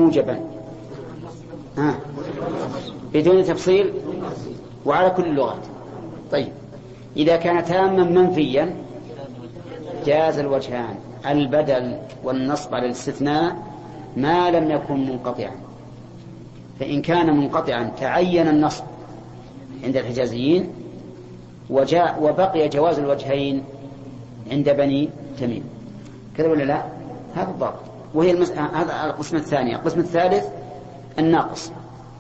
موجبا بدون تفصيل وعلى كل اللغات. طيب إذا كان تاما منفيا جاز الوجهان، البدل والنصب على الاستثناء ما لم يكن منقطعا. فإن كان منقطعا تعين النصب عند الحجازيين وبقي جواز الوجهين عند بني تميم. كذا ولا لا؟ هذا الضابط. وهي هذا القسم الثاني. القسم الثالث الناقص،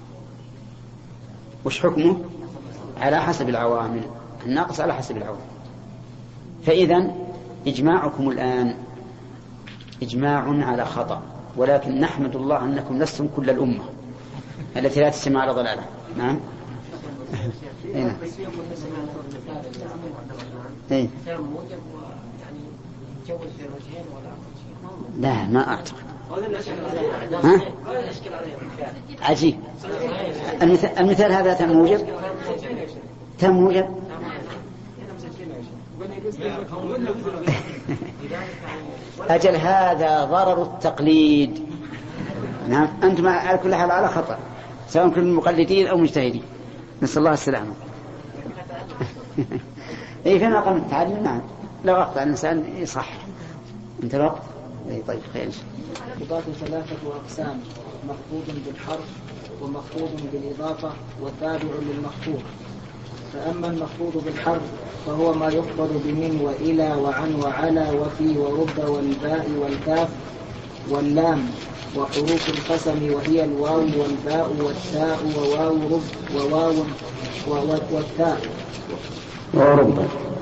وش حكمه؟ على حسب العوامل. الناقص على حسب العوامل. فإذا إجماعكم الآن إجماع على خطأ، ولكن نحمد الله أنكم لستم كل الأمة التي لا تجتمع على ضلالة. نعم. لا ما أعتقد. عجيب. المثال هذا تم موجب أجل هذا ضرر التقليد. نعم أنتم على كل حال على خطأ، سواء كنتم مقلدين أو مجتهدين، نسأل الله السلامة. إيه فيما قام التعليم. نعم لو أخطأ الإنسان يصح. أنت الوقت. طيب خير. مخفوضات ثلاثة أقسام: مخفوض بالحرف ومخفوض بالإضافة وتابع للمخفوض. فأما المخفوض بالحرف فهو ما يخفض بمن وإلى وعن وعلى وفي ورب والباء والكاف واللام وحروف القسم وهي الواو والباء والتاء وواو رب وواو والتاء ورب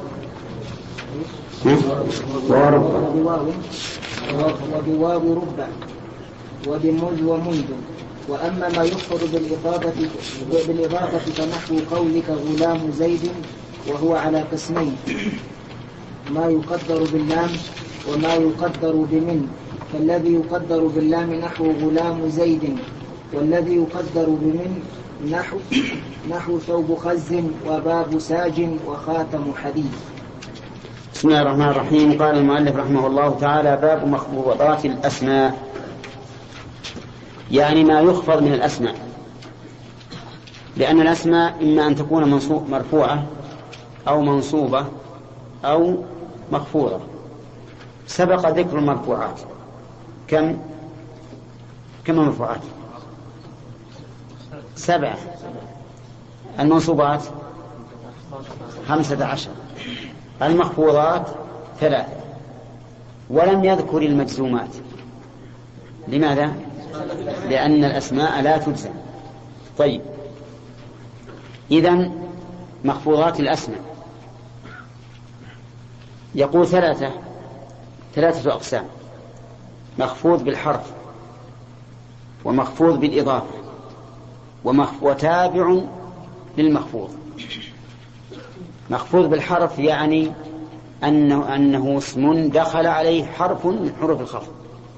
وبواو رب وبمذ ومنذ. وأما ما يخفض بالإضافة فنحو قولك غلام زيد، وهو على قسمين: ما يقدر باللام وما يقدر بمن. فالذي يقدر باللام نحو غلام زيد، والذي يقدر بمن نحو ثوب خز وباب ساج وخاتم حديد. بسم الله الرحمن الرحيم. قال المؤلف رحمه الله تعالى: باب مخفوضات الأسماء، يعني ما يخفض من الأسماء، لأن الأسماء إما أن تكون مرفوعة أو منصوبة أو مخفوضة. سبق ذكر المرفوعات. كم مرفوعات؟ 7. المنصوبات 15. المخفوضات 3. ولم يذكر المجزومات. لماذا؟ لأن الأسماء لا تجزم. طيب إذن مخفوضات الأسماء يقول 3 أقسام: مخفوض بالحرف ومخفوض بالإضافة وتابع للمخفوض. مخفوض بالحرف يعني أنه اسم دخل عليه حرف من حروف الخفض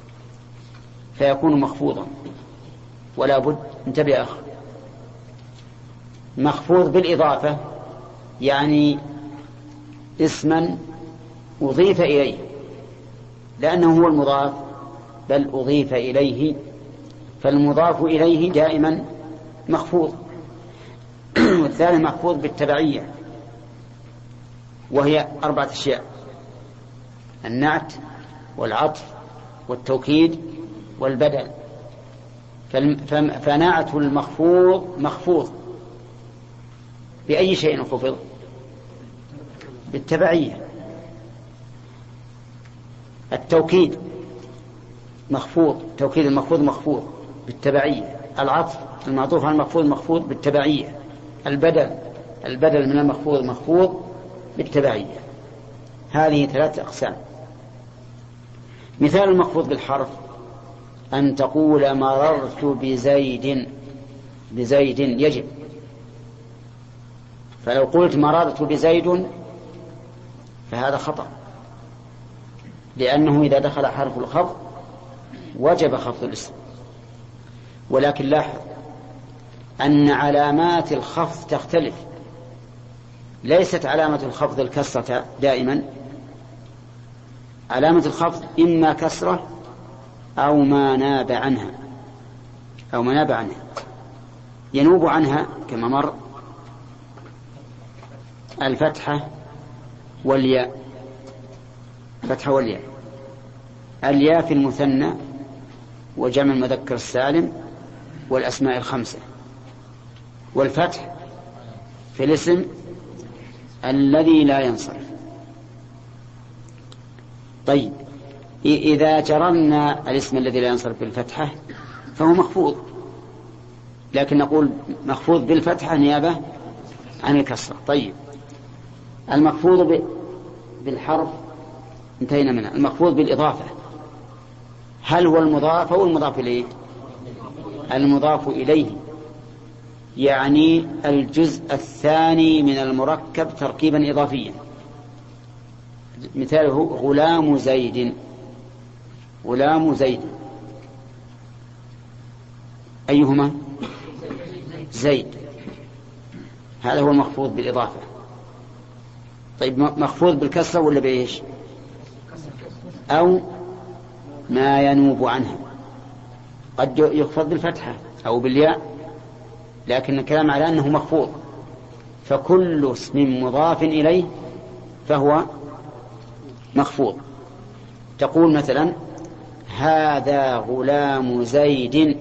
فيكون مخفوضا ولا بد. انتبه يا أخ. مخفوض بالإضافة يعني اسما أضيف إليه، لأنه هو المضاف، بل أضيف إليه، فالمضاف إليه دائما مخفوض. والثاني مخفوض بالتبعية، وهي 4 أشياء: النعت والعطف والتوكيد والبدل. فنعت المخفوض مخفوض بأي شيء خفض؟ بالتبعية. التوكيد مخفوض، توكيد المخفوض مخفوض بالتبعية. العطف المعطوف على المخفوض مخفوض بالتبعية. البدل من المخفوض مخفوض بالتبعية. هذه 3 أقسام. مثال المخفوض بالحرف: أن تقول مررت بزيد يجب. فلو قلت مررت بزيد فهذا خطأ، لأنه إذا دخل حرف الخفض وجب خفض الاسم. ولكن لاحظ أن علامات الخفض تختلف، ليست علامة الخفض الكسرة دائما. علامة الخفض إما كسرة أو ما ناب عنها. أو ما ناب عنها. ينوب عنها كما مر الفتحة والياء، فتحة والياء، الياء في المثنى وجمع المذكر السالم والأسماء الخمسة، والفتح في الاسم الذي لا ينصرف. طيب إذا جررنا الاسم الذي لا ينصرف بالفتحة فهو مخفوض، لكن نقول مخفوض بالفتحة نيابة عن الكسرة. طيب المخفوض بالحرف انتهينا منه. المخفوض بالإضافة هل هو المضاف أو المضاف إليه؟ المضاف إليه، يعني الجزء الثاني من المركب تركيبا إضافيا. مثاله غلام زيد، غلام زيد، أيهما؟ زيد، هذا هو المخفوض بالإضافة. طيب مخفوض بالكسرة ولا بإيش؟ أو ما ينوب عنها، قد يخفض بالفتحة أو بالياء، لكن الكلام على أنه مخفوض، فكل اسم مضاف إليه فهو مخفوض. تقول مثلا هذا غلام زيد،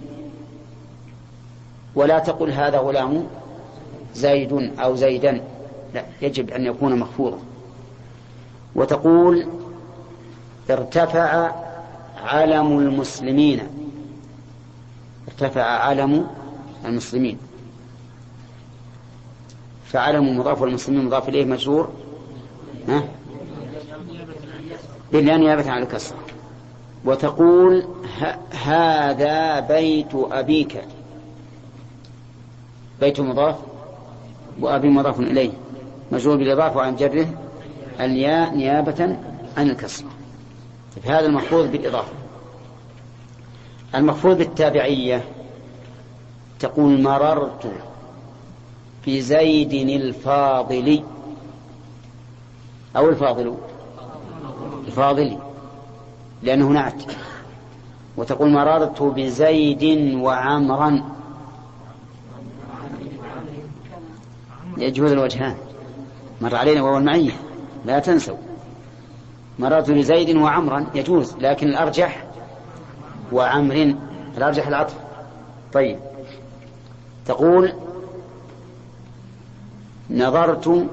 ولا تقل هذا غلام زيد أو زيدا، لا، يجب أن يكون مخفوضا. وتقول ارتفع علم المسلمين، ارتفع علم المسلمين، فعلم مضاف والمسلمين مضاف إليه مجرور بالياء نيابة عن الكسرة. وتقول هذا بيت أبيك، بيت مضاف وأبي مضاف إليه مجرور بالإضافة وعن جره الياء نيابة عن الكسرة. هذا المخفوض بالإضافة. المخفوض بالتابعية تقول مررت بزيد الفاضل، أو الفاضل لأنه نعت. وتقول مررت بزيد وعمرا، يجوز الوجهان، مر علينا وهو المعية لا تنسوا. مررت بزيد وعمرا يجوز، لكن الأرجح وعمر، الأرجح العطف. طيب تقول نظرت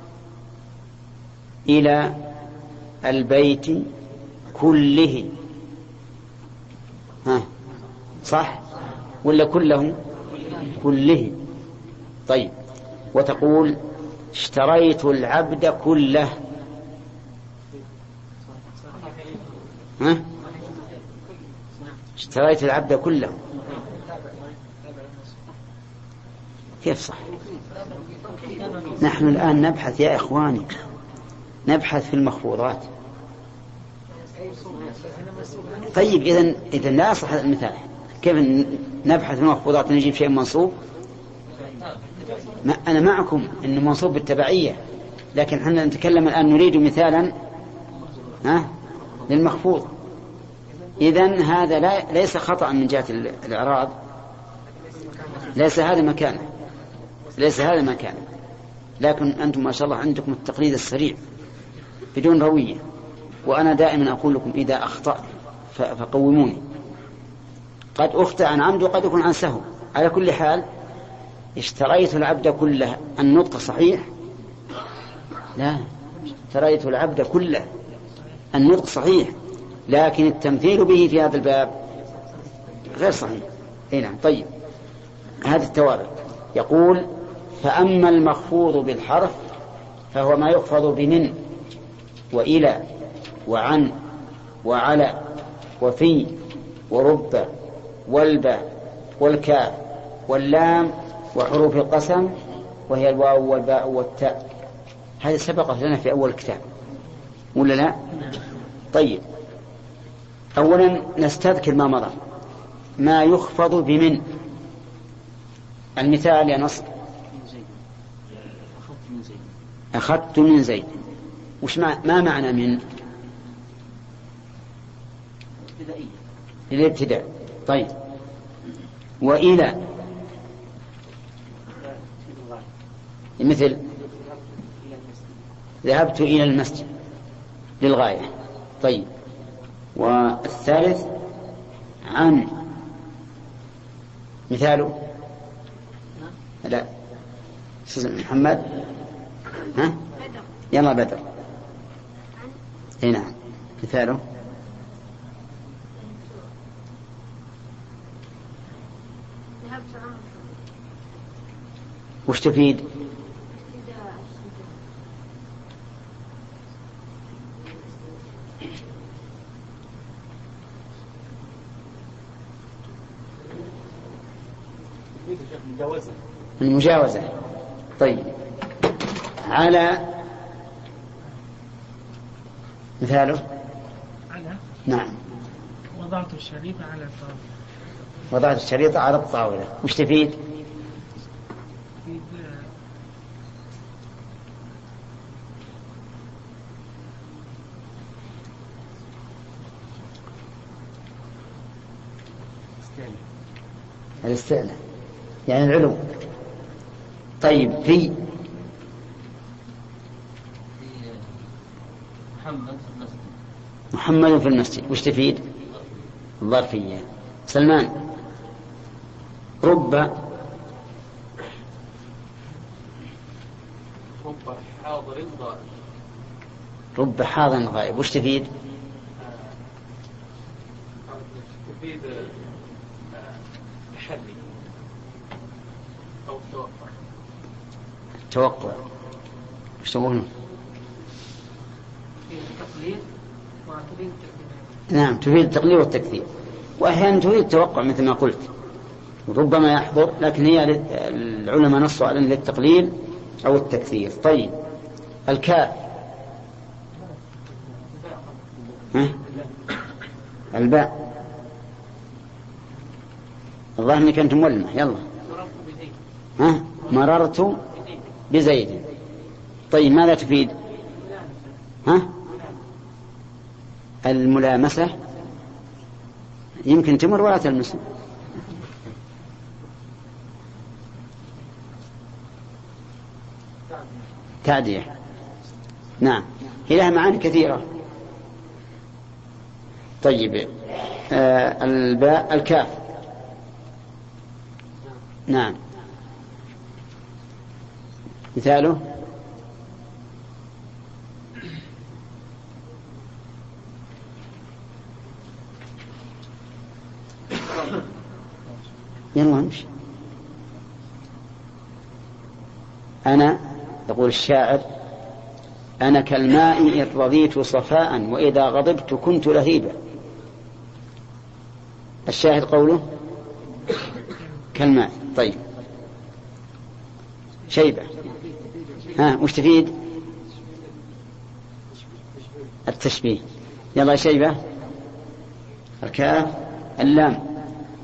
إلى البيت كله، صح ولا كله؟ كله. طيب وتقول اشتريت العبد كله، اشتريت العبد كله، كيف صح؟ نحن الآن نبحث يا إخواني، نبحث في المخفوضات. طيب إذن لا يصح هذا المثال. كيف نبحث في المخفوضات ونجيب شيء منصوب؟ أنا معكم إنه منصوب بالتبعية، لكن احنا نتكلم الآن نريد مثالا للمخفوض. إذن هذا ليس خطأ من جهة الإعراب، ليس هذا مكانه، ليس هذا مكانه، لكن أنتم ما شاء الله عندكم التقليد السريع بدون روية. وأنا دائما أقول لكم إذا أخطأت فقوموني. قد أخطأ عن عمد وقد يكون عن سهو. على كل حال اشتريت العبد كله، النطق صحيح؟ لا، اشتريت العبد كله النطق صحيح، لكن التمثيل به في هذا الباب غير صحيح. نعم. طيب هذه التوابع. يقول فأما المخفوض بالحرف فهو ما يخفض بمن وإلى وعن وعلى وفي ورب والباء والكاف واللام وحروف القسم، وهي الواو والباء والتاء. هذه سبقت لنا في أول الكتاب ولا لا؟ طيب أولا نستذكر ما مضى. ما يخفض بمن، المثال يا نصر أخذت من زيد، وش ما معنى من؟ للابتداء. طيب وإلى مثل ذهبت إلى المسجد للغاية. طيب، والثالث عن مثاله لا محمد ها يلا بدر. هنا مثاله وش تفيد؟ المجاوزة. طيب، على مثاله على نعم وضعت الشريط على الطاولة. وضعت الشريط على الطاولة وش تفيد؟ الاستعلاء يعني العلو. طيب، في محمد في المسجد وش تفيد؟ الظرفية. سلمان رب حاضر غائب. رب حاضر غائب وش تفيد؟ تفيد تحري أو توقع. وش تقولون؟ التقليد وتفيد التكذيب. نعم، تفيد التقليد والتكذيب، وأحيانا تفيد التوقع مثل ما قلت، ربما يحضر، لكن هي العلماء نصوا على للتقليل أو التكثير. طيب، الكاف الباء الظاهر انك انت مولمة. يلا مررت بزيد. طيب، ماذا تفيد؟ الملامسة. يمكن تمر ولا تلمسه. تعدية. نعم، هي لها معاني كثيرة. طيب، الباء الكاف. نعم، مثاله يلا امشي. أنا يقول الشاعر أنا كالماء إن رضيت صفاء وإذا غضبت كنت لهيبا. الشاهد قوله كالماء. طيب، شيبة وش تفيد؟ التشبيه. يلا شيبة الكاف اللام.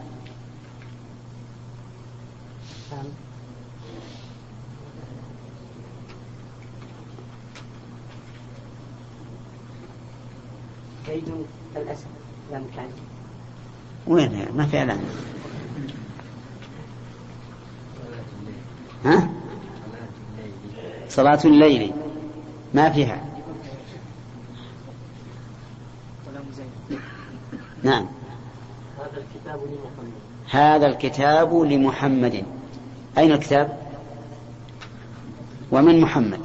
كيد الأسد لا مكان. وين ما في علامة؟ صلاة الليل ما فيها. نعم، هذا الكتاب لمحمد. أين الكتاب؟ ومن محمد؟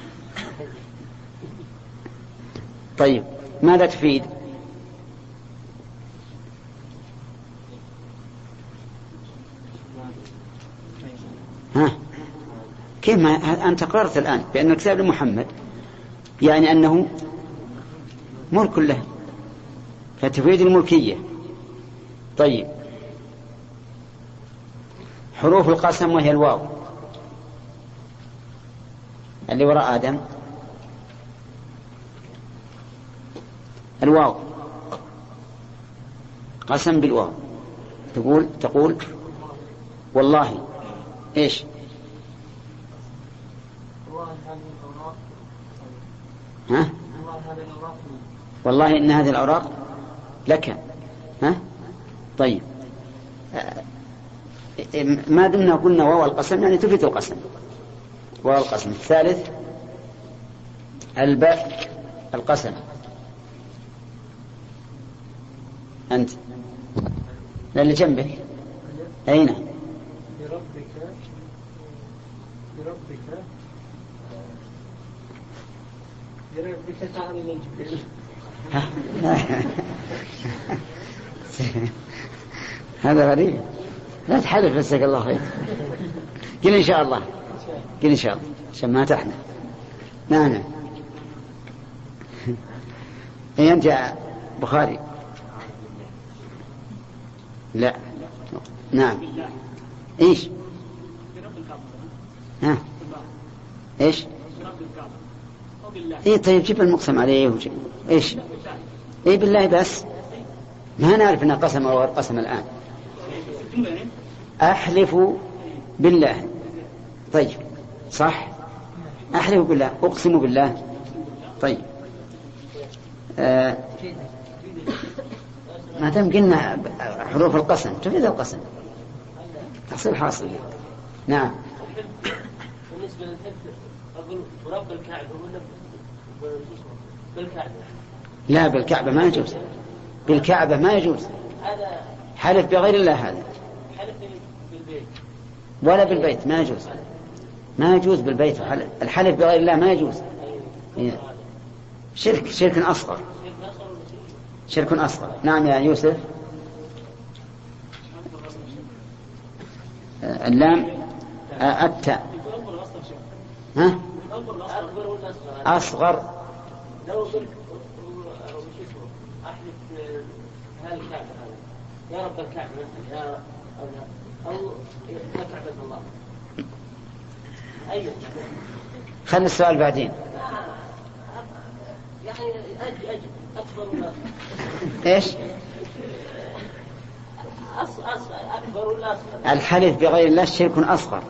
طيب، ماذا تفيد؟ كيف ما أنت قررت الآن بأن الكتاب لمحمد، يعني أنه ملك له، فتفيد الملكية. طيب، حروف القسم وهي الواو اللي وراء آدم. الواو قسم بالواو. تقول والله إيش؟ والله إن هذه الأوراق لك. طيب، ما دمنا قلنا واو القسم يعني تفيد القسم. واو القسم. الثالث الباء القسم. أنت اللي جنبك أين؟ بربك تعالى من جبريل. هذا غريب. لا تحلف بسك الله خير. قل إن شاء الله. قل إن شاء الله عشان ما تحنى. نعم. أي أنت بخاري؟ لا. نعم. إيش؟ ها؟ إيش؟ إيه طيب جيب المقسم عليه وجيب. إيش؟ إيه بالله بس. ما نعرف أنه قسم أو قسم الآن. أحلف بالله. طيب صح. أحلف بالله. أقسم بالله. طيب ما دام قلنا حروف القسم تفيد القسم تحصيل حاصل. نعم. بالنسبة للحفظ أقول رب الكعبة ولا بالكعبة؟ لا بالكعبة ما يجوز. بالكعبة ما يجوز. هذا حلف بغير الله. هذا حلف بالبيت ولا بالبيت ما يجوز. ما يجوز بالبيت. الحلف بغير الله ما يجوز. شرك أصغر. شرك أصغر. نعم يا يوسف. اللام التاء. ها؟ أصغر. لو قلت أحلف هالكعبة يا رب الكعبة يا أو يا كعبة الله. أيوة. خلي السؤال بعدين. يعني أجل أكبر ولا إيش؟ أكبر ولا أصغر؟ الحلف بغير الله شرك أصغر.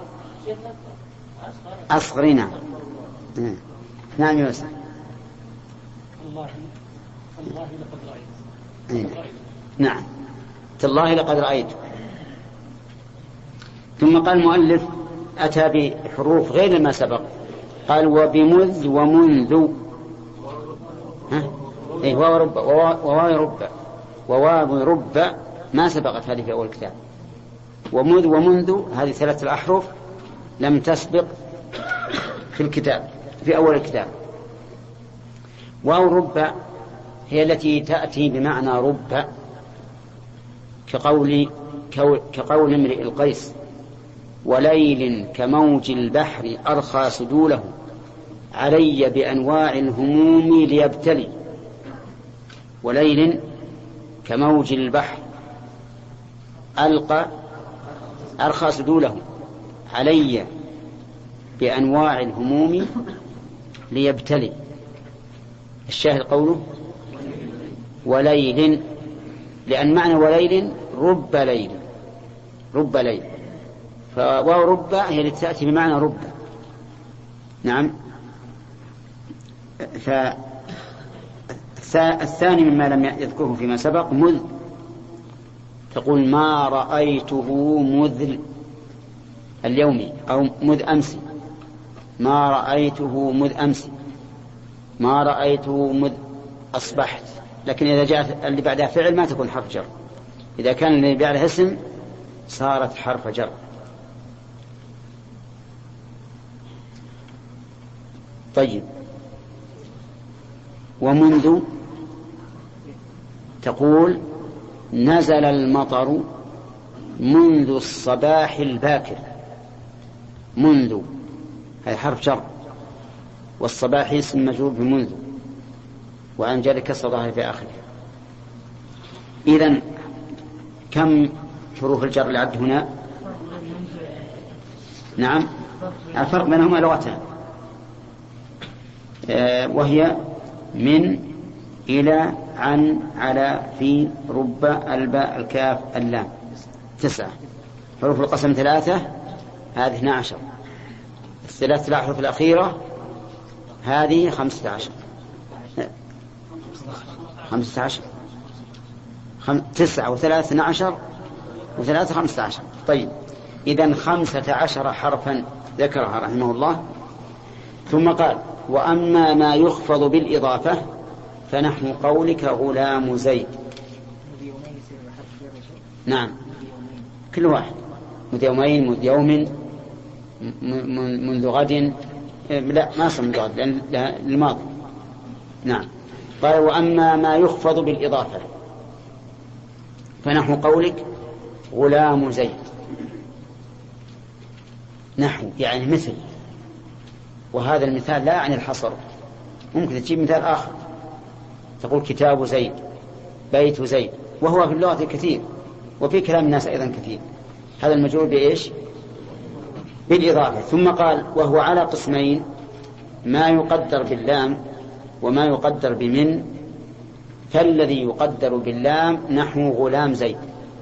أصغر. نعم. نعم يوسف. الله لقد رأيت. نعم. تالله لقد رأيت. ثم قال المؤلف أتى بحروف غير ما سبق. قال وبمذ ومنذ. إيه وواو رب ما سبقت هذه في أول الكتاب. ومذ ومنذ هذه 3 الأحرف لم تسبق في الكتاب في أول الكتاب. واو رب هي التي تأتي بمعنى رب كقول امرئ القيس وليل كموج البحر أرخى سدوله علي بأنواع الهموم ليبتلي. وليل كموج البحر أرخى سدوله علي بأنواع الهموم ليبتلي. الشاهد قوله وليل لأن معنى وليل رب ليل. رب ليل. فواو رب هي التي تأتي بمعنى رب. نعم. الثاني مما لم يذكره فيما سبق مذ. تقول ما رأيته مذ اليوم أو مذ أمس. ما رأيته مذ أمس. ما رأيته مذ أصبحت. لكن إذا جاء اللي بعدها فعل ما تكون حرف جر. إذا كان اللي بعدها اسم صارت حرف جر. طيب. ومنذ تقول نزل المطر منذ الصباح الباكر. منذ هذا حرف جر والصباح اسم مجرور بمنذ وعن جر كسر ظاهر في آخره. إذن كم حروف الجر العد هنا؟ نعم. الفرق بينهما لغتان وهي من إلى عن على في رب الباء الكاف اللام. 9 حروف القسم 3 هذه 12. الثلاث الأحرف الأخيرة هذه 15. 9 و3 12 وثلاثة 15. طيب إذن 15 حرفا ذكرها رحمه الله. ثم قال وأما ما يخفض بالإضافة فنحو قولك غلام زيد. نعم كل واحد مذ يومين مذ يوم منذ غد، لا ما صار منذ غد لأن الماضي. نعم. قال وأما ما يخفض بالإضافة فنحو قولك غلام زيد. نحو يعني مثل، وهذا المثال لا يعني الحصر، ممكن تجيب مثال آخر تقول كتاب زيد، بيت زيد، وهو في اللغة كثير وفي كلام الناس أيضا كثير. هذا المجرور بإيش؟ بالإضافة. ثم قال وهو على قسمين، ما يقدر باللام وما يقدر بمن. فالذي يقدر باللام نحو غلام زيد،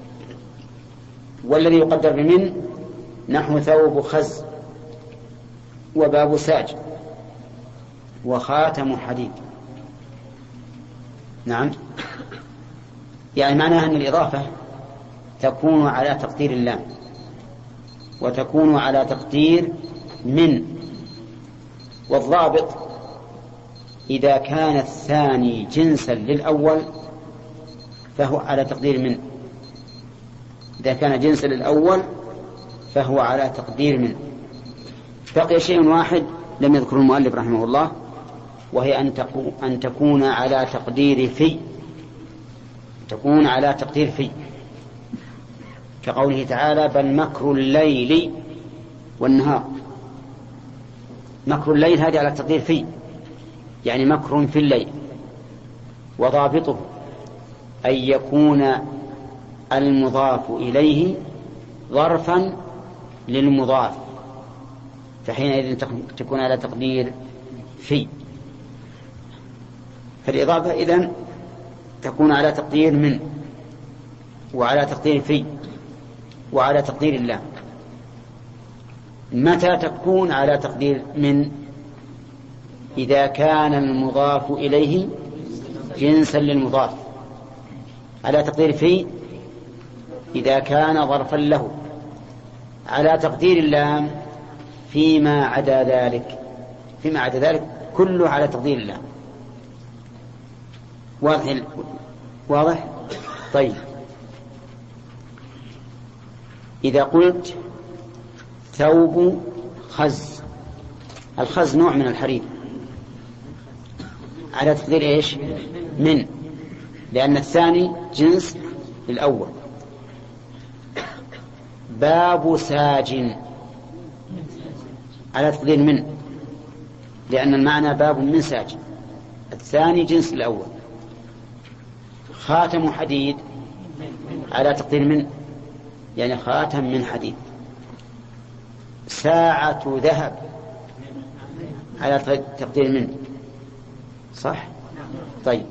والذي يقدر بمن نحو ثوب خز وباب ساج وخاتم حديد. نعم، يعني معناها أن الإضافة تكون على تقدير اللام وتكون على تقدير من. والضابط إذا كان الثاني جنسا للأول فهو على تقدير من. إذا كان جنسا للأول فهو على تقدير من. بقي شيء واحد لم يذكر المؤلف رحمه الله، وهي أن تكون على تقدير في. تكون على تقدير في، كقوله تعالى بل مكر الليل والنهار. مكر الليل هذه على تقدير في، يعني مكر في الليل. وضابطه أن يكون المضاف إليه ظرفا للمضاف، فحينئذ تكون على تقدير في. فالإضافة إذن تكون على تقدير من وعلى تقدير في وعلى تقدير الله. متى تكون على تقدير من؟ إذا كان المضاف إليه جنسا للمضاف. على تقدير في إذا كان ظرفا له. على تقدير اللام فيما عدا ذلك. فيما عدا ذلك كله على تقدير اللام. واضح؟ طيب إذا قلت ثوب خز، الخز نوع من الحرير، على تقدير إيش؟ من، لأن الثاني جنس الأول. باب ساج على تقدير من، لأن المعنى باب من ساج، الثاني جنس الأول. خاتم حديد على تقدير من، يعني خاتم من حديد. ساعة ذهب على تقدير من، صح؟ طيب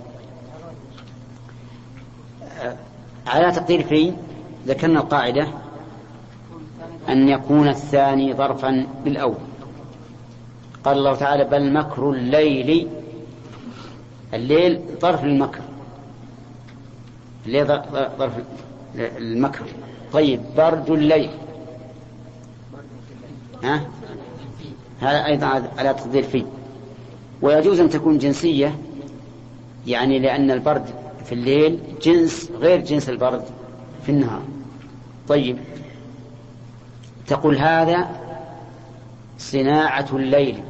على تقدير في ذكرنا القاعدة أن يكون الثاني ظرفا للأول. قال الله تعالى بل مكر الليل، الليل ظرف للمكر، الليل ظرف المكر. طيب برد الليل هذا أيضا على تقدير فيه. ويجوز أن تكون جنسية، يعني لأن البرد في الليل جنس غير جنس البرد في النهار. طيب تقول هذا صناعة الليل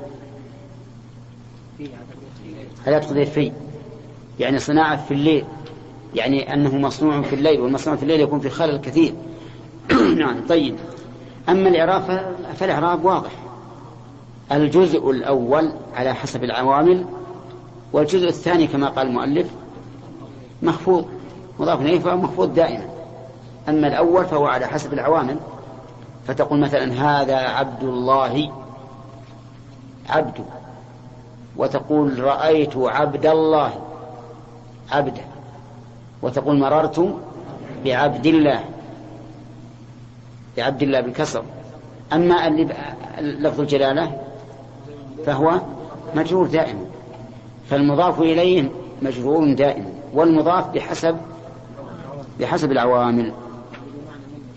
على تقدير فيه، يعني صناعة في الليل، يعني أنه مصنوع في الليل، والمصنوع في الليل يكون في خلل كثير. نعم. طيب أما الإعراب فالإعراب واضح، الجزء الأول على حسب العوامل، والجزء الثاني كما قال المؤلف مخفوض مضاف إليه فهو مخفوض دائما. أما الأول فهو على حسب العوامل، فتقول مثلا هذا عبد الله عبد، وتقول رأيت عبد الله عبدا، وتقول مررت بعبد الله بالكسر. أما لفظ الجلالة فهو مجرور دائما، فالمضاف إليه مجرور دائما، والمضاف بحسب العوامل.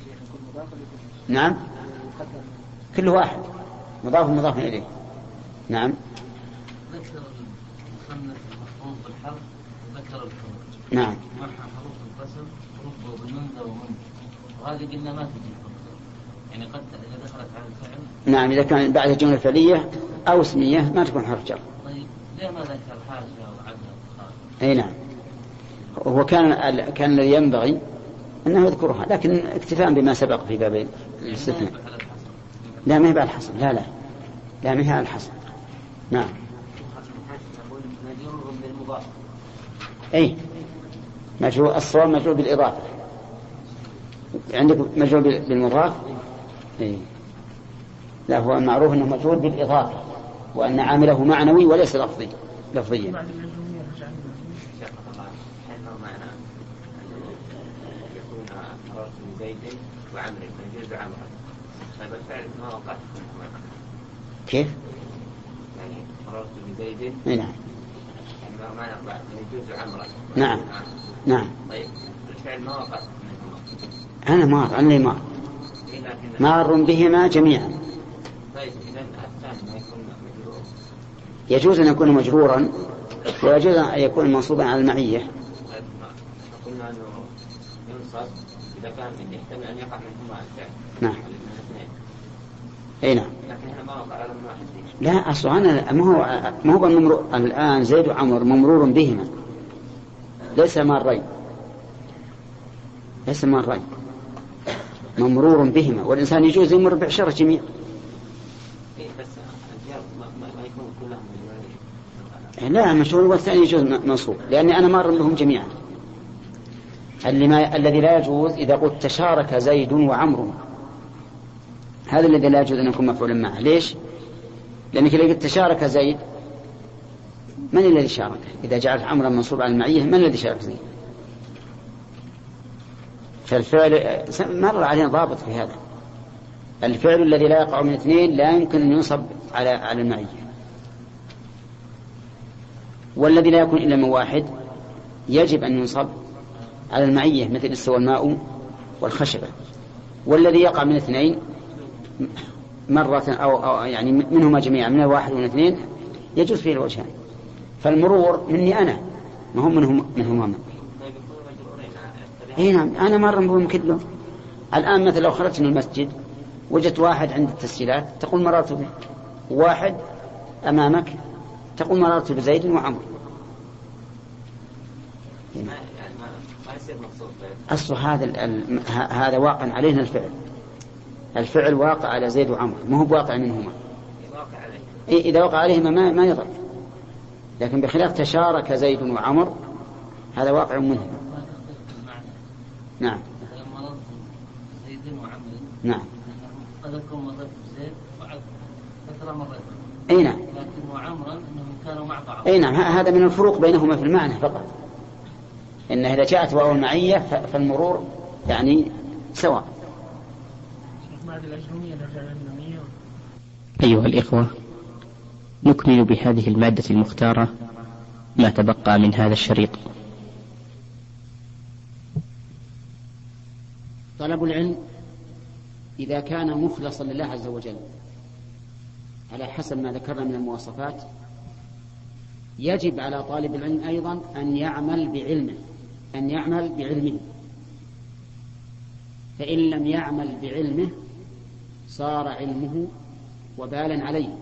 نعم كل واحد مضاف إليه. نعم ذكر المصنف المفروض بالحرف وذكر الحروف. نعم معها حروف القسم رب وبمنذ ومنذ، وهذه قلنا ما تجي يعني قد إذا دخلت على الفعل. نعم إذا كان بعد الجملة الفعلية أو اسمية ما تكون حرف جر. طيب ليه ما ذكر حاجة وعدها؟ أي نعم هو كان الذي ينبغي أنه يذكرها، لكن اكتفاء بما سبق في باب الاستثناء. لا ما هي بعد الحصر، لا ما هي على الحصر. نعم مجرور بالمضاف. أي مجرور، الصواب مجرور بالإضافة. عندك مجرور بالمضاف. أي لا هو معروف أنه مجرور بالإضافة وأن عامله معنوي وليس لفظيا. وعمر يجوز عمرا، هذا الفعل ما وقع. كيف؟ يعني مررت بزيد. نعم. ما يقع يجوز عمرا. نعم. طيب الفعل ما وقع. أنا مار بهما جميعا. طيب إذا الثاني ما يكون مجرور. يجوز أن يكون مجرورا ويجوز أن يكون منصوبا على المعية. قلنا أنه ينصب إذا كان يحتمل أن يقع منهما الفعل. نعم. أي نعم. لكن هنا ما وقع على واحد. لا أصلا أنا ما هو الآن زيد وعمر ممرور بهما، ليس مارين ممرور بهما، والإنسان يجوز يمر بعشرة جميع. بس ما يكون كلهم. لا مشهور والثاني يجوز منصوب لأني أنا مار بهم جميعا. الذي لا يجوز إذا قلت تشارك زيد وعمر، هذا الذي لا يجوز أن يكون مفعولا معه. ليش؟ لأنك إذا قلت تشارك زيد من الذي شارك؟ إذا جعلت عمرا منصوب على المعية من الذي شارك زيد؟ فالفعل مر علينا ضابط في هذا، الفعل الذي لا يقع من اثنين لا يمكن أن ينصب على المعية، والذي لا يكون إلا من واحد يجب أن ينصب على المعية مثل استوى الماء والخشبة. والذي يقع من اثنين مرة أو يعني منهما جميعا من واحد ومن اثنين يجوز فيه الوجهان. فالمرور مني أنا ما هم منهما من. اي نعم أنا مر بهم كله. الآن مثل لو خرجت من المسجد وجدت واحد عند التسجيلات تقول مررت به، واحد أمامك تقول مررت بزيد وعمر. أصل هذا واقع علينا الفعل واقع على زيد وعمر، ما هو واقع منهما. إذا وقع عليهما ما يضر، لكن بخلاف تشارك زيد وعمر هذا واقع منهما. نعم. زيد وعمر. نعم. قد يكون مرت بزيد بعد فترة مرت. أي نعم. لكن وعمرا أنهم كانوا مع بعض. أي نعم هذا من الفروق بينهما في المعنى فقط. إن إذا جاءت واو المعية فالمرور يعني سواء. أيها الإخوة، نكمل بهذه المادة المختارة ما تبقى من هذا الشريط. طلب العلم إذا كان مخلصا لله عز وجل على حسب ما ذكرنا من المواصفات، يجب على طالب العلم أيضا أن يعمل بعلمه، فإن لم يعمل بعلمه صار علمه وبالا عليه.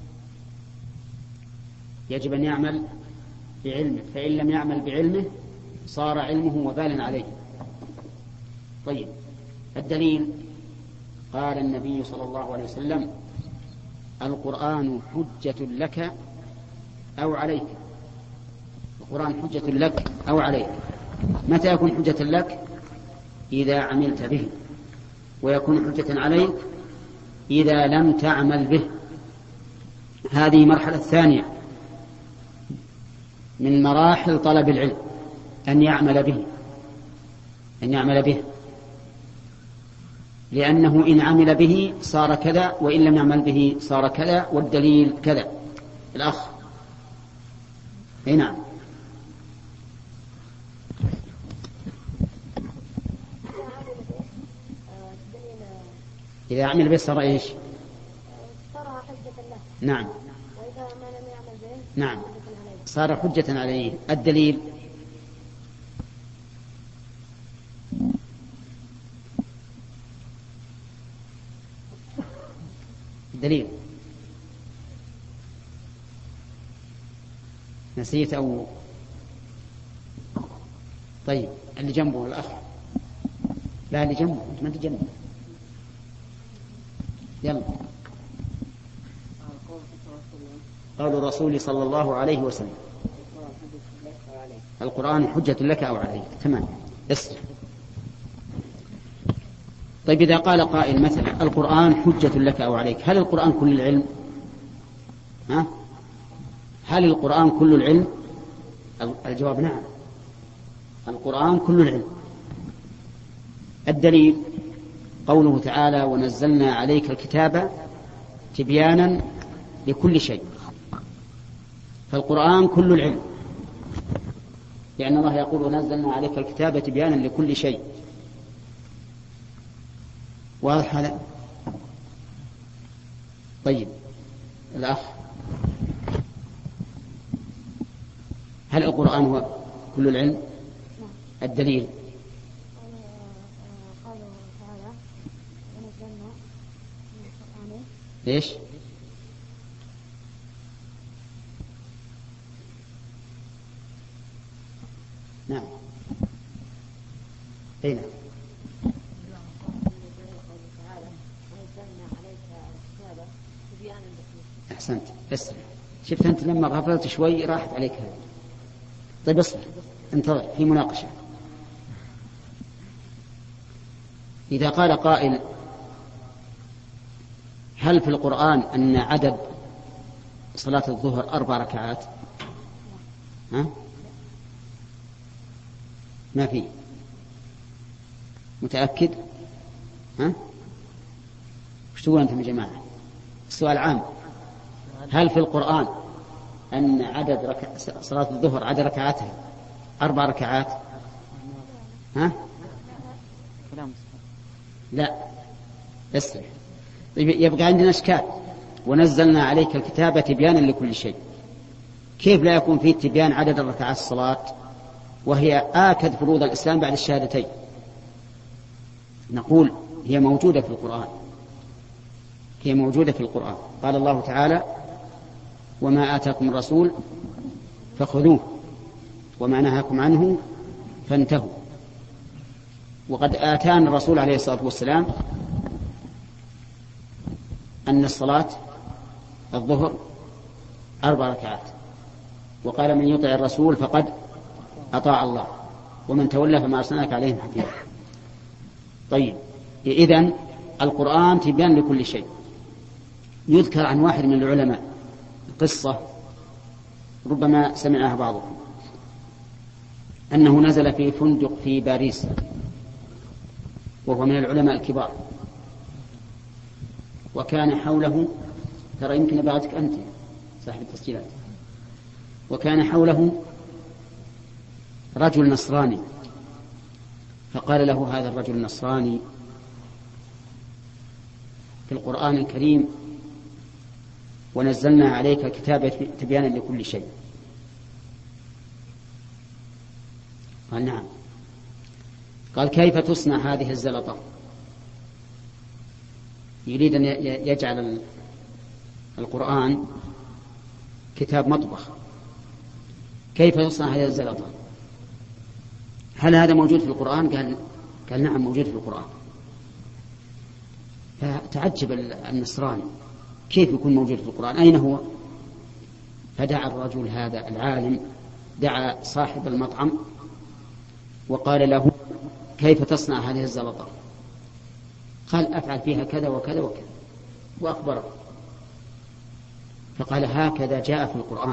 يجب أن يعمل بعلمه، فإن لم يعمل بعلمه صار علمه وبالا عليه. طيب الدليل قال النبي صلى الله عليه وسلم: القرآن حجة لك أو عليك. القرآن حجة لك أو عليك. متى يكون حجة لك؟ إذا عملت به، ويكون حجة عليك إذا لم تعمل به. هذه المرحلة الثانية من مراحل طلب العلم، أن يعمل به، لأنه إن عمل به صار كذا، وإن لم يعمل به صار كذا، والدليل كذا. الأخ نعم. إذا عمل به صار إيش؟ صار حجة له. نعم. وإذا ما لم يعمل به نعم صار حجة عليه. الدليل نسيت أو طيب اللي جنبه الأخ. لا اللي جنبه أنت ما تجنبه. يلا. قول الرسول صلى الله عليه وسلم القرآن حجة لك أو عليك. تمام. اسمع. طيب إذا قال قائل مثلا القرآن حجة لك أو عليك، هل القرآن كل العلم؟ هل القرآن كل العلم؟ الجواب نعم، القرآن كل العلم. الدليل قوله تعالى ونزلنا عليك الكتاب تبيانا لكل شيء، فالقرآن كل العلم، لأن الله يقول ونزلنا عليك الكتاب تبيانا لكل شيء. واضح هذا؟ طيب الأخ، هل القرآن هو كل العلم؟ الدليل قوله تعالى ونزلنا من القرآن ايش؟ نعم أين؟ أحسنت. بس شفت أنت لما غفلت شوي راحت عليك هذا. طيب اصبر انتظر في مناقشة. إذا قال قائل هل في القرآن أن عدد صلاة الظهر 4 ركعات؟ ما في. متأكد؟ وش تقول أنتم يا جماعة؟ السؤال عام. هل في القرآن أن عدد صلاة الظهر عدد ركعاتها 4 ركعات؟ لا. اسمع. طيب يبقى عندنا إشكال. ونزلنا عليك الكتاب تبيانا لكل شيء، كيف لا يكون فيه تبيان عدد ركعات الصلاة وهي آكد فروض الإسلام بعد الشهادتين؟ نقول هي موجودة في القرآن، هي موجودة في القرآن. قال الله تعالى وما آتاكم الرسول فخذوه وما نهاكم عنه فانتهوا. وقد آتانا الرسول عليه الصلاة والسلام أن الصلاة الظهر 4 ركعات، وقال من يطع الرسول فقد أطاع الله ومن تولى فما أرسلناك عليهم حفيظا. طيب إذن القرآن تبيان لكل شيء. يذكر عن واحد من العلماء قصة ربما سمعها بعضكم، أنه نزل في فندق في باريس، وهو من العلماء الكبار، وكان حوله، ترى يمكن بعدك أنت صاحب التسجيلات، وكان حوله رجل نصراني، فقال له هذا الرجل النصراني في القرآن الكريم ونزلنا عليك الكتاب تبيانا لكل شيء. قال نعم. قال كيف تصنع هذه الزلطة؟ يريد أن يجعل القرآن كتاب مطبخ. كيف تصنع هذه الزلطة؟ هل هذا موجود في القرآن؟ قال نعم موجود في القرآن. فتعجب النصراني كيف يكون موجود في القرآن، أين هو؟ فدعا الرجل هذا العالم، دعا صاحب المطعم وقال له كيف تصنع هذه الزلطة؟ قال أفعل فيها كذا وكذا وكذا، وأخبره. فقال هكذا جاء في القرآن،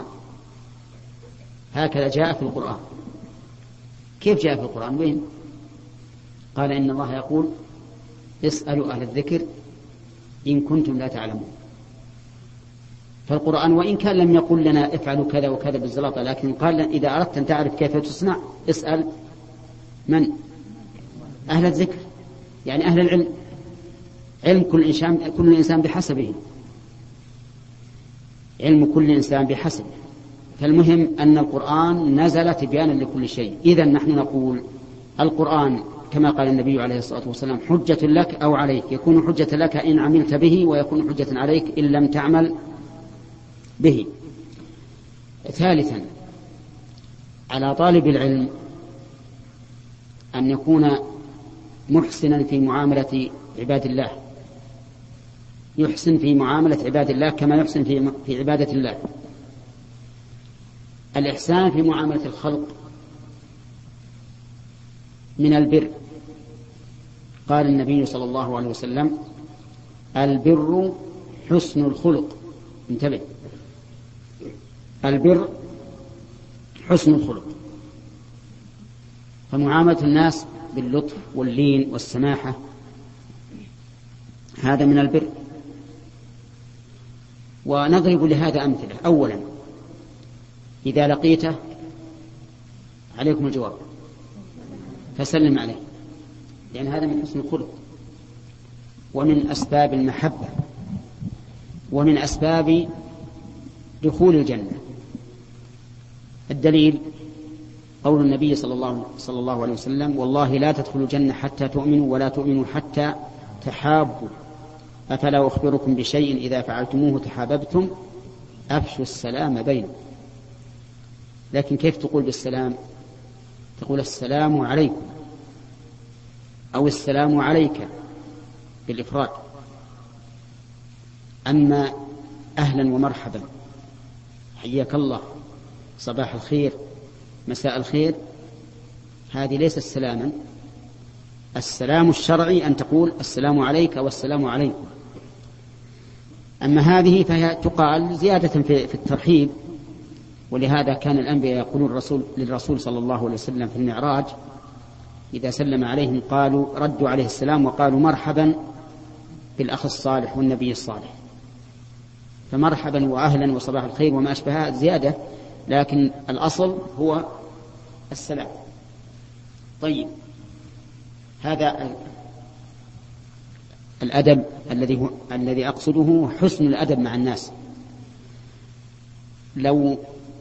هكذا جاء في القرآن. كيف جاء في القرآن؟ وين؟ قال إن الله يقول اسألوا أهل الذكر إن كنتم لا تعلمون. فالقرآن وإن كان لم يقل لنا افعلوا كذا وكذا بالزلطة، لكن قال إذا أردت أن تعرف كيف تصنع اسأل من؟ أهل الذكر، يعني أهل العلم. علم كل إنسان بحسبه، علم كل إنسان بحسبه. فالمهم أن القرآن نزل تبيانا لكل شيء. إذن نحن نقول القرآن كما قال النبي عليه الصلاة والسلام حجة لك أو عليك، يكون حجة لك إن عملت به، ويكون حجة عليك إن لم تعمل به. ثالثا، على طالب العلم أن يكون محسنا في معاملة عباد الله، يحسن في معاملة عباد الله كما يحسن في عبادة الله. الإحسان في معاملة الخلق من البر. قال النبي صلى الله عليه وسلم: البر حسن الخلق. انتبه، البر حسن الخلق. فمعاملة الناس باللطف واللين والسماحة هذا من البر. ونضرب لهذا أمثلة. أولا، إذا لقيته عليكم الجواب فسلم عليه، لأن هذا من حسن الخلق ومن أسباب المحبة ومن أسباب دخول الجنة. الدليل قول النبي صلى الله عليه وسلم: والله لا تدخلوا الجنة حتى تؤمنوا ولا تؤمنوا حتى تحابوا، أفلا أخبركم بشيء إذا فعلتموه تحاببتم، أفشوا السلام بينكم. لكن كيف تقول بالسلام؟ تقول السلام عليكم أو السلام عليك بالإفراد. أما أهلا ومرحبا، حياك الله، صباح الخير، مساء الخير، هذه ليست سلاما. السلام الشرعي أن تقول السلام عليك والسلام عليكم. أما هذه فهي تقال زيادة في الترحيب. ولهذا كان الأنبياء يقولون للرسول صلى الله عليه وسلم في المعراج إذا سلم عليهم قالوا ردوا عليه السلام وقالوا مرحبا بالأخ الصالح والنبي الصالح. فمرحبا وأهلا وصباح الخير وما أشبهها زيادة، لكن الأصل هو السلام. طيب، هذا الأدب الذي أقصده حسن الأدب مع الناس. لو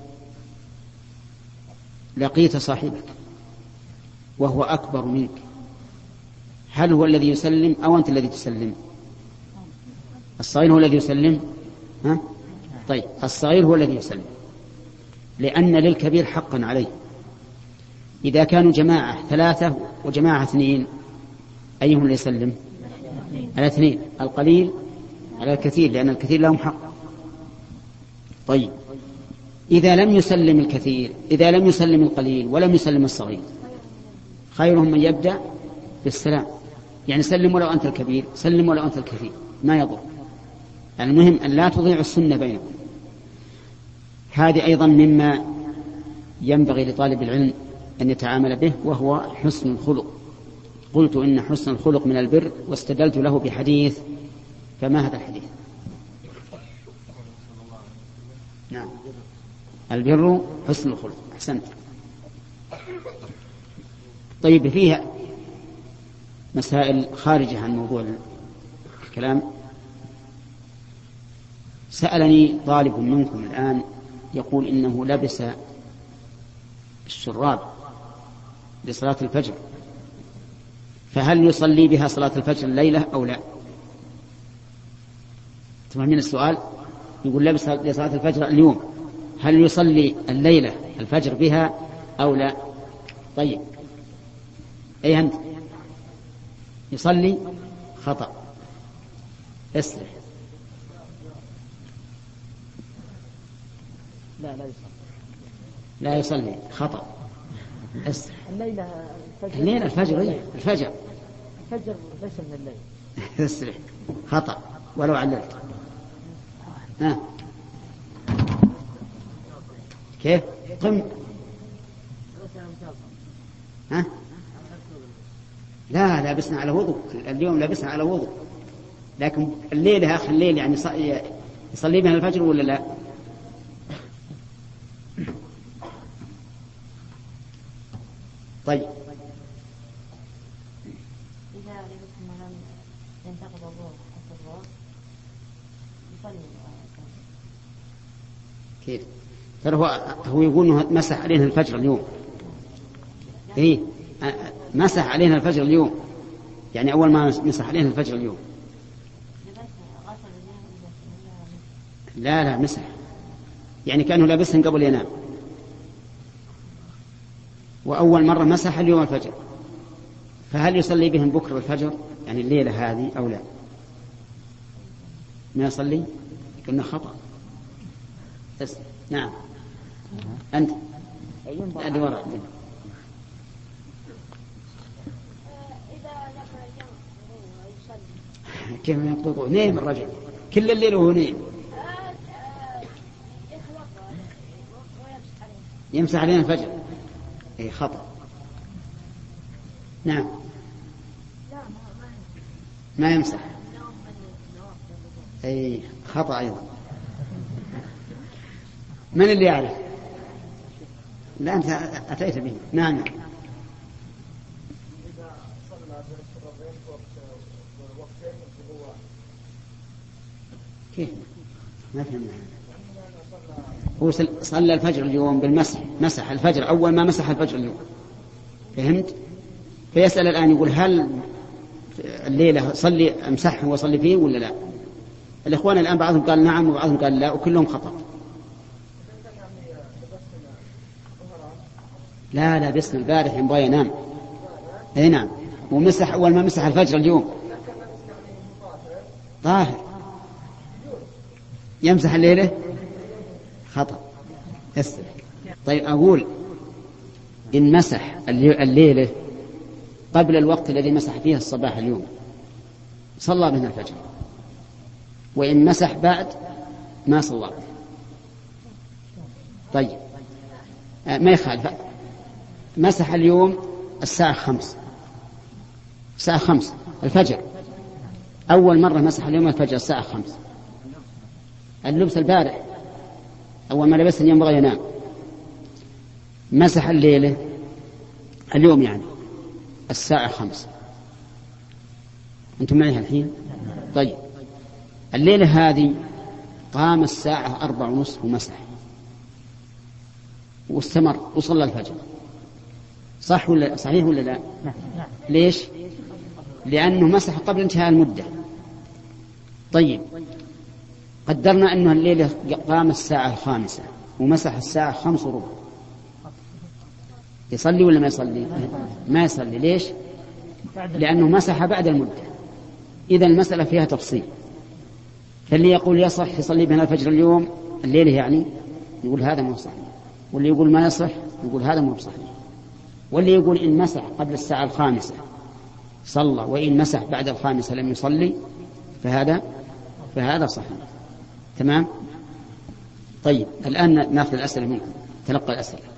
لقيت صاحبك وهو أكبر منك، هل هو الذي يسلم أو أنت الذي تسلم؟ الصغير هو الذي يسلم. طيب، الصغير هو الذي يسلم، لأن للكبير حقا عليه. إذا كانوا جماعة 3 وجماعة 2، أيهم اللي يسلم؟ على 2. القليل على الكثير، لأن الكثير لهم حق. طيب، إذا لم يسلم الكثير، إذا لم يسلم القليل ولم يسلم الصغير، خيرهم من يبدأ بالسلام. يعني سلم ولو أنت الكبير، سلم ولو أنت الكثير، ما يضر. المهم أن لا تضيع السنة بينكم. هذه أيضا مما ينبغي لطالب العلم أن يتعامل به، وهو حسن الخلق. قلت إن حسن الخلق من البر، واستدلت له بحديث. فما هذا الحديث؟ نعم، البر حسن الخلق. أحسنت. طيب، فيها مسائل خارجة عن موضوع الكلام. سألني طالب منكم الآن يقول إنه لبس الشراب لصلاة الفجر، فهل يصلي بها صلاة الفجر الليلة أو لا؟ تفهمين السؤال؟ يقول لبس لصلاة الفجر اليوم، هل يصلي الليلة الفجر بها أو لا؟ طيب، أي أنت يصلي؟ خطأ، اسرح. لا يصلي، خطأ، اسرح. الليلة الفجر، الفجر ليس من الليل. اسرح، خطأ ولو عللت. كيف؟ قم. لا، لابسنا على وضوء اليوم، لابسنا على وضوء، لكن الليلة آخر الليل يعني يصلي بها الفجر ولا لا؟ طيب، إذا لبثتم لم ينتقض الظهر كيف؟ ترى هو يقول انه مسح علينا الفجر اليوم. ايه مسح علينا الفجر اليوم، يعني اول ما مسح علينا الفجر اليوم. لا مسح، يعني كانه لابسهن قبل ينام، واول مره مسح اليوم الفجر. فهل يصلي بهم بكره الفجر يعني الليله هذه او لا؟ ما يصلي؟ قلنا خطأ. بس نعم أنت اللي وراء. كيف يقضوا؟ نيم الرجل كل الليل وهو نيم. يمسح علينا الفجر. أي خطأ. نعم ما يمسح. أي خطأ أيضا. من اللي يعرف؟ لا أنت أتيت به. نعم كيف؟ ما فهمنا. هو صلى الفجر اليوم بالمسح، مسح الفجر أول ما مسح الفجر اليوم، فهمت؟ فيسأل الآن يقول هل الليلة صلي أمسحه وصلي فيه ولا لا؟ الإخوان الآن بعضهم قال نعم وبعضهم قال لا، وكلهم خطأ. لا باسم البارح ينبغي ينام. اي نعم، ومسح اول ما مسح الفجر اليوم طاهر، يمسح الليله خطأ. طيب اقول ان مسح الليله قبل الوقت الذي مسح فيه الصباح اليوم صلى بنا الفجر، وان مسح بعد ما صلى. طيب ما يخالف. مسح اليوم الساعة 5 الفجر، أول مرة مسح اليوم الفجر الساعة 5. اللبس البارح أول ما لبسه ينبغي ينام. مسح الليلة اليوم يعني الساعة 5. أنتم معي الحين؟ طيب الليلة هذه قام الساعة 4:30 ومسح واستمر وصلى الفجر، صحيح ولا لا؟ ليش؟ لأنه مسح قبل انتهاء المدة. طيب قدرنا أنه الليلة قام الساعة 5 ومسح الساعة 5:15، يصلي ولا ما يصلي؟ ما يصلي. ليش؟ لأنه مسح بعد المدة. إذا المسألة فيها تفصيل. فاللي يقول يصح يصلي بنا الفجر اليوم الليلة يعني يقول هذا مو صحيح، واللي يقول ما يصح يقول هذا مو صحيح. واللي يقول إن مسح قبل الساعة 5 صلى، وإن مسح بعد 5 لم يصلي، فهذا صحيح. تمام. طيب الآن نأخذ الأسئلة منكم، تلقى الأسئلة.